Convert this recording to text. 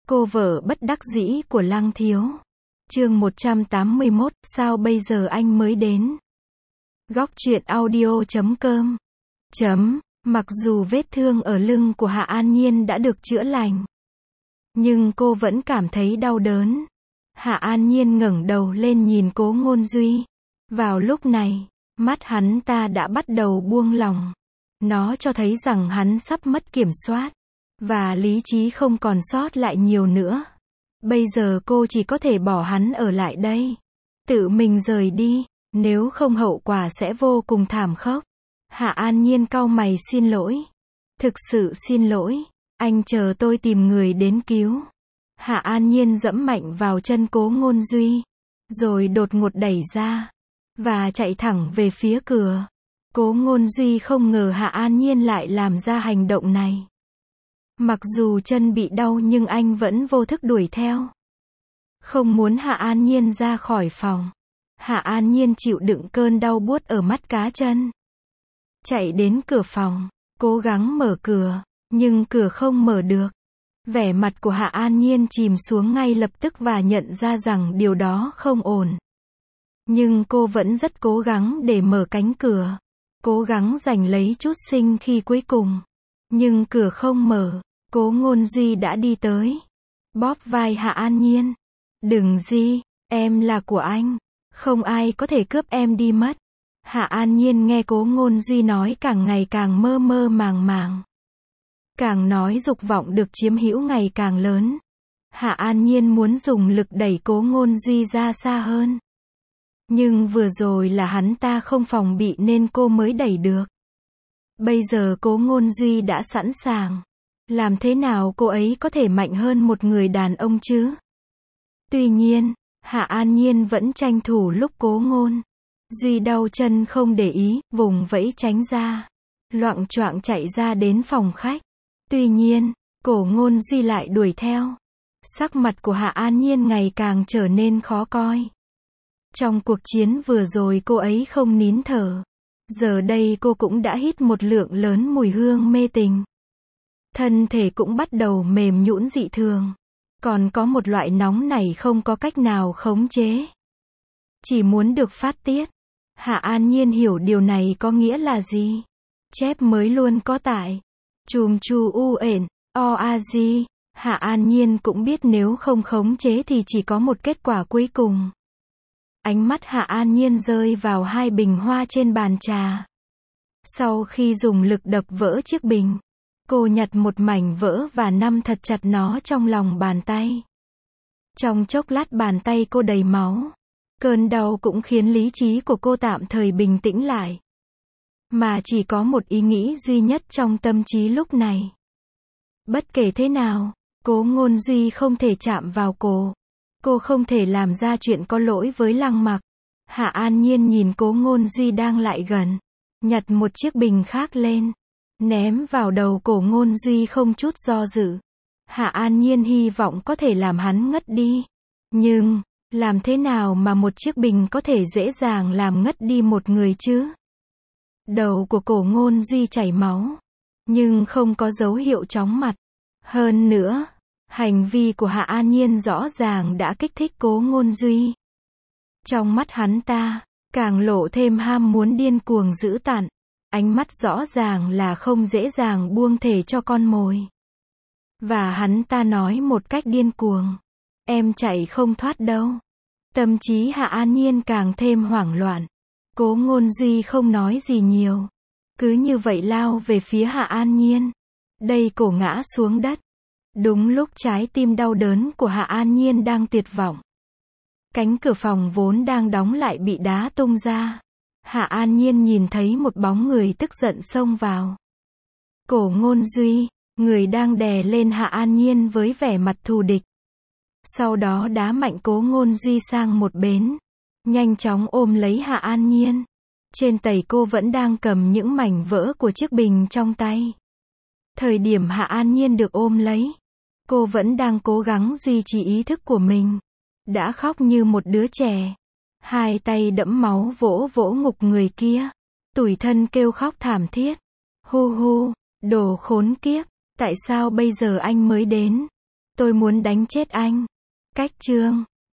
Cô vợ bất đắc dĩ của Lăng Thiếu. Chương 181, sao bây giờ anh mới đến? Góc truyện audio.com. Mặc dù vết thương ở lưng của Hạ An Nhiên đã được chữa lành, nhưng cô vẫn cảm thấy đau đớn. Hạ An Nhiên ngẩng đầu lên nhìn Cố Ngôn Duy. Vào lúc này, mắt hắn ta đã bắt đầu buông lỏng. Nó cho thấy rằng hắn sắp mất kiểm soát, và lý trí không còn sót lại nhiều nữa. Bây giờ cô chỉ có thể bỏ hắn ở lại đây, tự mình rời đi, nếu không hậu quả sẽ vô cùng thảm khốc. Hạ An Nhiên cau mày xin lỗi. Thực sự xin lỗi, anh chờ tôi tìm người đến cứu. Hạ An Nhiên dẫm mạnh vào chân Cố Ngôn Duy, rồi đột ngột đẩy ra, và chạy thẳng về phía cửa. Cố Ngôn Duy không ngờ Hạ An Nhiên lại làm ra hành động này. Mặc dù chân bị đau nhưng anh vẫn vô thức đuổi theo, không muốn Hạ An Nhiên ra khỏi phòng. Hạ An Nhiên chịu đựng cơn đau buốt ở mắt cá chân, chạy đến cửa phòng, cố gắng mở cửa, nhưng cửa không mở được. Vẻ mặt của Hạ An Nhiên chìm xuống ngay lập tức và nhận ra rằng điều đó không ổn. Nhưng cô vẫn rất cố gắng để mở cánh cửa, cố gắng giành lấy chút sinh khí cuối cùng. Nhưng cửa không mở. Cố Ngôn Duy đã đi tới, bóp vai Hạ An Nhiên. Đừng gì, em là của anh, không ai có thể cướp em đi mất. Hạ An Nhiên nghe Cố Ngôn Duy nói càng ngày càng mơ mơ màng màng. Càng nói dục vọng được chiếm hữu ngày càng lớn. Hạ An Nhiên muốn dùng lực đẩy Cố Ngôn Duy ra xa hơn. Nhưng vừa rồi là hắn ta không phòng bị nên cô mới đẩy được. Bây giờ Cố Ngôn Duy đã sẵn sàng. Làm thế nào cô ấy có thể mạnh hơn một người đàn ông chứ? Tuy nhiên, Hạ An Nhiên vẫn tranh thủ lúc Cố Ngôn Duy đau chân không để ý, vùng vẫy tránh ra, loạng choạng chạy ra đến phòng khách. Tuy nhiên, Cố Ngôn Duy lại đuổi theo. Sắc mặt của Hạ An Nhiên ngày càng trở nên khó coi. Trong cuộc chiến vừa rồi cô ấy không nín thở. Giờ đây cô cũng đã hít một lượng lớn mùi hương mê tình. Thân thể cũng bắt đầu mềm nhũn dị thường. Còn có một loại nóng này không có cách nào khống chế, chỉ muốn được phát tiết. Hạ An Nhiên hiểu điều này có nghĩa là gì. Chép mới luôn có tại. Chùm chu u ển, o a di. Hạ An Nhiên cũng biết nếu không khống chế thì chỉ có một kết quả cuối cùng. Ánh mắt Hạ An Nhiên rơi vào hai bình hoa trên bàn trà. Sau khi dùng lực đập vỡ chiếc bình, cô nhặt một mảnh vỡ và nắm thật chặt nó trong lòng bàn tay. Trong chốc lát bàn tay cô đầy máu. Cơn đau cũng khiến lý trí của cô tạm thời bình tĩnh lại. Mà chỉ có một ý nghĩ duy nhất trong tâm trí lúc này. Bất kể thế nào, Cố Ngôn Duy không thể chạm vào cô. Cô không thể làm ra chuyện có lỗi với Lăng Mặc. Hạ An Nhiên nhìn Cố Ngôn Duy đang lại gần, nhặt một chiếc bình khác lên, ném vào đầu Cố Ngôn Duy không chút do dự. Hạ An Nhiên hy vọng có thể làm hắn ngất đi. Nhưng, làm thế nào mà một chiếc bình có thể dễ dàng làm ngất đi một người chứ? Đầu của Cố Ngôn Duy chảy máu, nhưng không có dấu hiệu chóng mặt. Hơn nữa, hành vi của Hạ An Nhiên rõ ràng đã kích thích Cố Ngôn Duy. Trong mắt hắn ta, càng lộ thêm ham muốn điên cuồng dữ tợn. Ánh mắt rõ ràng là không dễ dàng buông thể cho con mồi. Và hắn ta nói một cách điên cuồng. Em chạy không thoát đâu. Tâm trí Hạ An Nhiên càng thêm hoảng loạn. Cố Ngôn Duy không nói gì nhiều. Cứ như vậy lao về phía Hạ An Nhiên. Đây cổ ngã xuống đất. Đúng lúc trái tim đau đớn của Hạ An Nhiên đang tuyệt vọng. Cánh cửa phòng vốn đang đóng lại bị đá tung ra. Hạ An Nhiên nhìn thấy một bóng người tức giận xông vào. Cố Ngôn Duy, người đang đè lên Hạ An Nhiên với vẻ mặt thù địch. Sau đó đá mạnh Cố Ngôn Duy sang một bên, nhanh chóng ôm lấy Hạ An Nhiên. Trên tay cô vẫn đang cầm những mảnh vỡ của chiếc bình trong tay. Thời điểm Hạ An Nhiên được ôm lấy, cô vẫn đang cố gắng duy trì ý thức của mình. Đã khóc như một đứa trẻ. Hai tay đẫm máu vỗ vỗ ngực người kia. Tủi thân kêu khóc thảm thiết. Hu hu, đồ khốn kiếp, tại sao bây giờ anh mới đến? Tôi muốn đánh chết anh. Cách chương